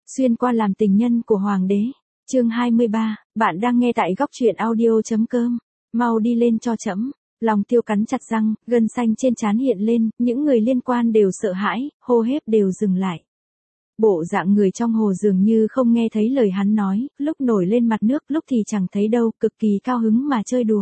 Xuyên qua làm tình nhân của hoàng đế. Chương 23, bạn đang nghe tại góc truyện audio.com. Mau đi lên cho trẫm. Lòng Tiêu cắn chặt răng, gân xanh trên trán hiện lên, những người liên quan đều sợ hãi, hô hếp đều dừng lại. Bộ dạng người trong hồ dường như không nghe thấy lời hắn nói, lúc nổi lên mặt nước, lúc thì chẳng thấy đâu, cực kỳ cao hứng mà chơi đùa.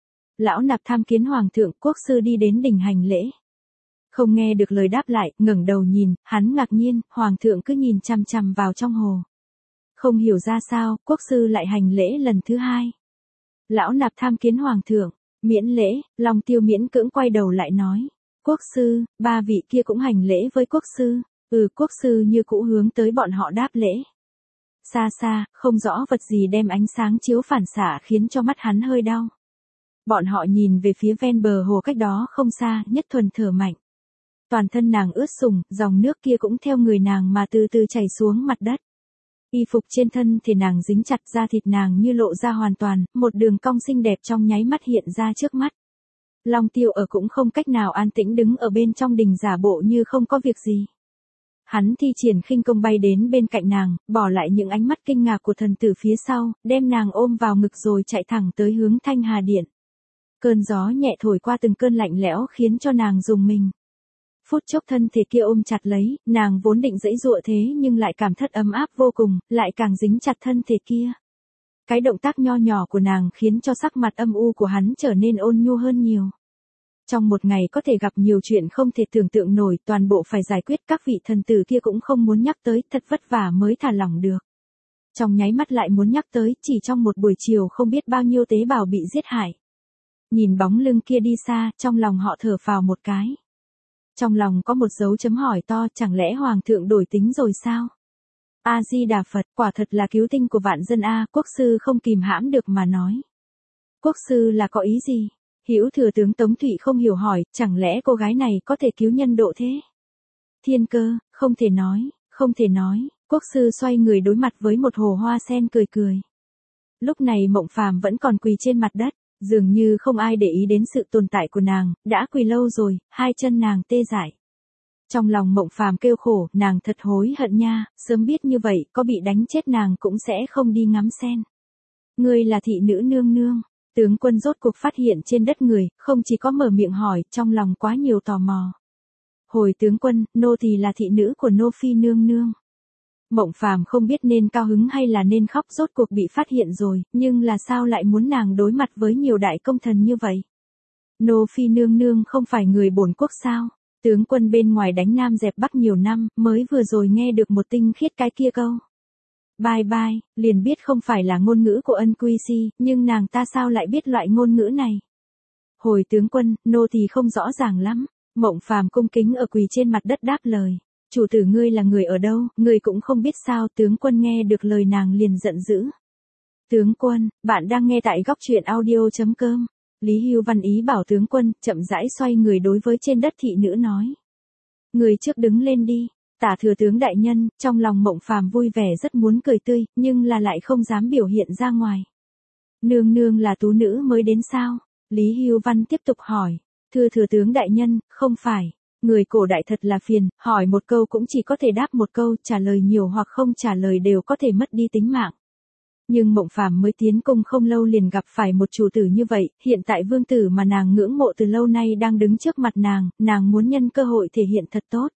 Lão Nạp tham kiến hoàng thượng, quốc sư đi đến đình hành lễ. Không nghe được lời đáp lại, ngẩng đầu nhìn, hắn ngạc nhiên, hoàng thượng cứ nhìn chằm chằm vào trong hồ. Không hiểu ra sao, quốc sư lại hành lễ lần thứ hai. Lão Nạp tham kiến hoàng thượng, miễn lễ. Long Tiêu miễn cưỡng quay đầu lại nói. Quốc sư, ba vị kia cũng hành lễ với quốc sư. Quốc sư như cũ hướng tới bọn họ đáp lễ. Xa xa, không rõ vật gì đem ánh sáng chiếu phản xạ khiến cho mắt hắn hơi đau. Bọn họ nhìn về phía ven bờ hồ cách đó không xa, Nhất Thuần thở mạnh. Toàn thân nàng ướt sũng, dòng nước kia cũng theo người nàng mà từ từ chảy xuống mặt đất. Y phục trên thân thì nàng dính chặt, da thịt nàng như lộ ra hoàn toàn, một đường cong xinh đẹp trong nháy mắt hiện ra trước mắt. Long Tiêu ở cũng không cách nào an tĩnh đứng ở bên trong đình giả bộ như không có việc gì. Hắn thi triển khinh công bay đến bên cạnh nàng, bỏ lại những ánh mắt kinh ngạc của thần tử phía sau, đem nàng ôm vào ngực rồi chạy thẳng tới hướng Thanh Hà Điện. Cơn gió nhẹ thổi qua từng cơn lạnh lẽo khiến cho nàng rùng mình. Phút chốc thân thể kia ôm chặt lấy, nàng vốn định giãy giụa thế nhưng lại cảm thấy ấm áp vô cùng, lại càng dính chặt thân thể kia. Cái động tác nho nhỏ của nàng khiến cho sắc mặt âm u của hắn trở nên ôn nhu hơn nhiều. Trong một ngày có thể gặp nhiều chuyện không thể tưởng tượng nổi, toàn bộ phải giải quyết, các vị thần tử kia cũng không muốn nhắc tới, thật vất vả mới thả lỏng được. Trong nháy mắt lại muốn nhắc tới, chỉ trong một buổi chiều không biết bao nhiêu tế bào bị giết hại. Nhìn bóng lưng kia đi xa, trong lòng họ thở phào một cái. Trong lòng có một dấu chấm hỏi to, chẳng lẽ hoàng thượng đổi tính rồi sao? A Di Đà Phật, quả thật là cứu tinh của vạn dân a. Quốc sư không kìm hãm được mà nói. Quốc sư là có ý gì? Hữu thừa tướng Tống Thụy không hiểu hỏi, chẳng lẽ cô gái này có thể cứu nhân độ thế? Thiên Cơ, không thể nói, không thể nói. Quốc sư xoay người đối mặt với một hồ hoa sen cười cười. Lúc này Mộng Phàm vẫn còn quỳ trên mặt đất. Dường như không ai để ý đến sự tồn tại của nàng, đã quỳ lâu rồi, hai chân nàng tê dại. Trong lòng Mộng Phàm kêu khổ, nàng thật hối hận nha, sớm biết như vậy, có bị đánh chết nàng cũng sẽ không đi ngắm sen. Ngươi là thị nữ nương nương. Tướng quân rốt cuộc phát hiện trên đất người, không chỉ có mở miệng hỏi, trong lòng quá nhiều tò mò. Hồi tướng quân, nô tỳ là thị nữ của nô phi nương nương. Mộng Phàm không biết nên cao hứng hay là nên khóc, rốt cuộc bị phát hiện rồi, nhưng là sao lại muốn nàng đối mặt với nhiều đại công thần như vậy? Nô phi nương nương không phải người bổn quốc sao? Tướng quân bên ngoài đánh Nam dẹp Bắc nhiều năm, mới vừa rồi nghe được một tinh khiết cái kia câu. Bye bye, liền biết không phải là ngôn ngữ của Ân Quy Si, nhưng nàng ta sao lại biết loại ngôn ngữ này? Hồi tướng quân, nô tỳ không rõ ràng lắm. Mộng Phàm cung kính ở quỳ trên mặt đất đáp lời. Chủ tử ngươi là người ở đâu, ngươi cũng không biết sao? Tướng quân nghe được lời nàng liền giận dữ. Tướng quân, bạn đang nghe tại góc truyện audio.com. Lý Hưu Văn ý bảo tướng quân, chậm rãi xoay người đối với trên đất thị nữ nói. Người trước đứng lên đi. Tả thừa tướng đại nhân, trong lòng Mộng Phàm vui vẻ rất muốn cười tươi, nhưng là lại không dám biểu hiện ra ngoài. Nương nương là tú nữ mới đến sao? Lý Hưu Văn tiếp tục hỏi. Thưa thừa tướng đại nhân, không phải. Người cổ đại thật là phiền, hỏi một câu cũng chỉ có thể đáp một câu, trả lời nhiều hoặc không trả lời đều có thể mất đi tính mạng. Nhưng Mộng Phàm mới tiến cung không lâu liền gặp phải một chủ tử như vậy, hiện tại vương tử mà nàng ngưỡng mộ từ lâu nay đang đứng trước mặt nàng muốn nhân cơ hội thể hiện thật tốt.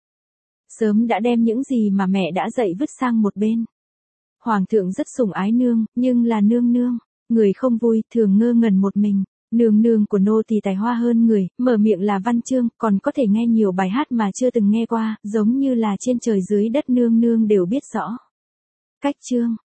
Sớm đã đem những gì mà mẹ đã dạy vứt sang một bên. Hoàng thượng rất sủng ái nương, nhưng là nương nương, người không vui, thường ngơ ngẩn một mình. Nương nương của nô tỳ tài hoa hơn người, mở miệng là văn chương, còn có thể nghe nhiều bài hát mà chưa từng nghe qua, giống như là trên trời dưới đất nương nương đều biết rõ. Cách chương,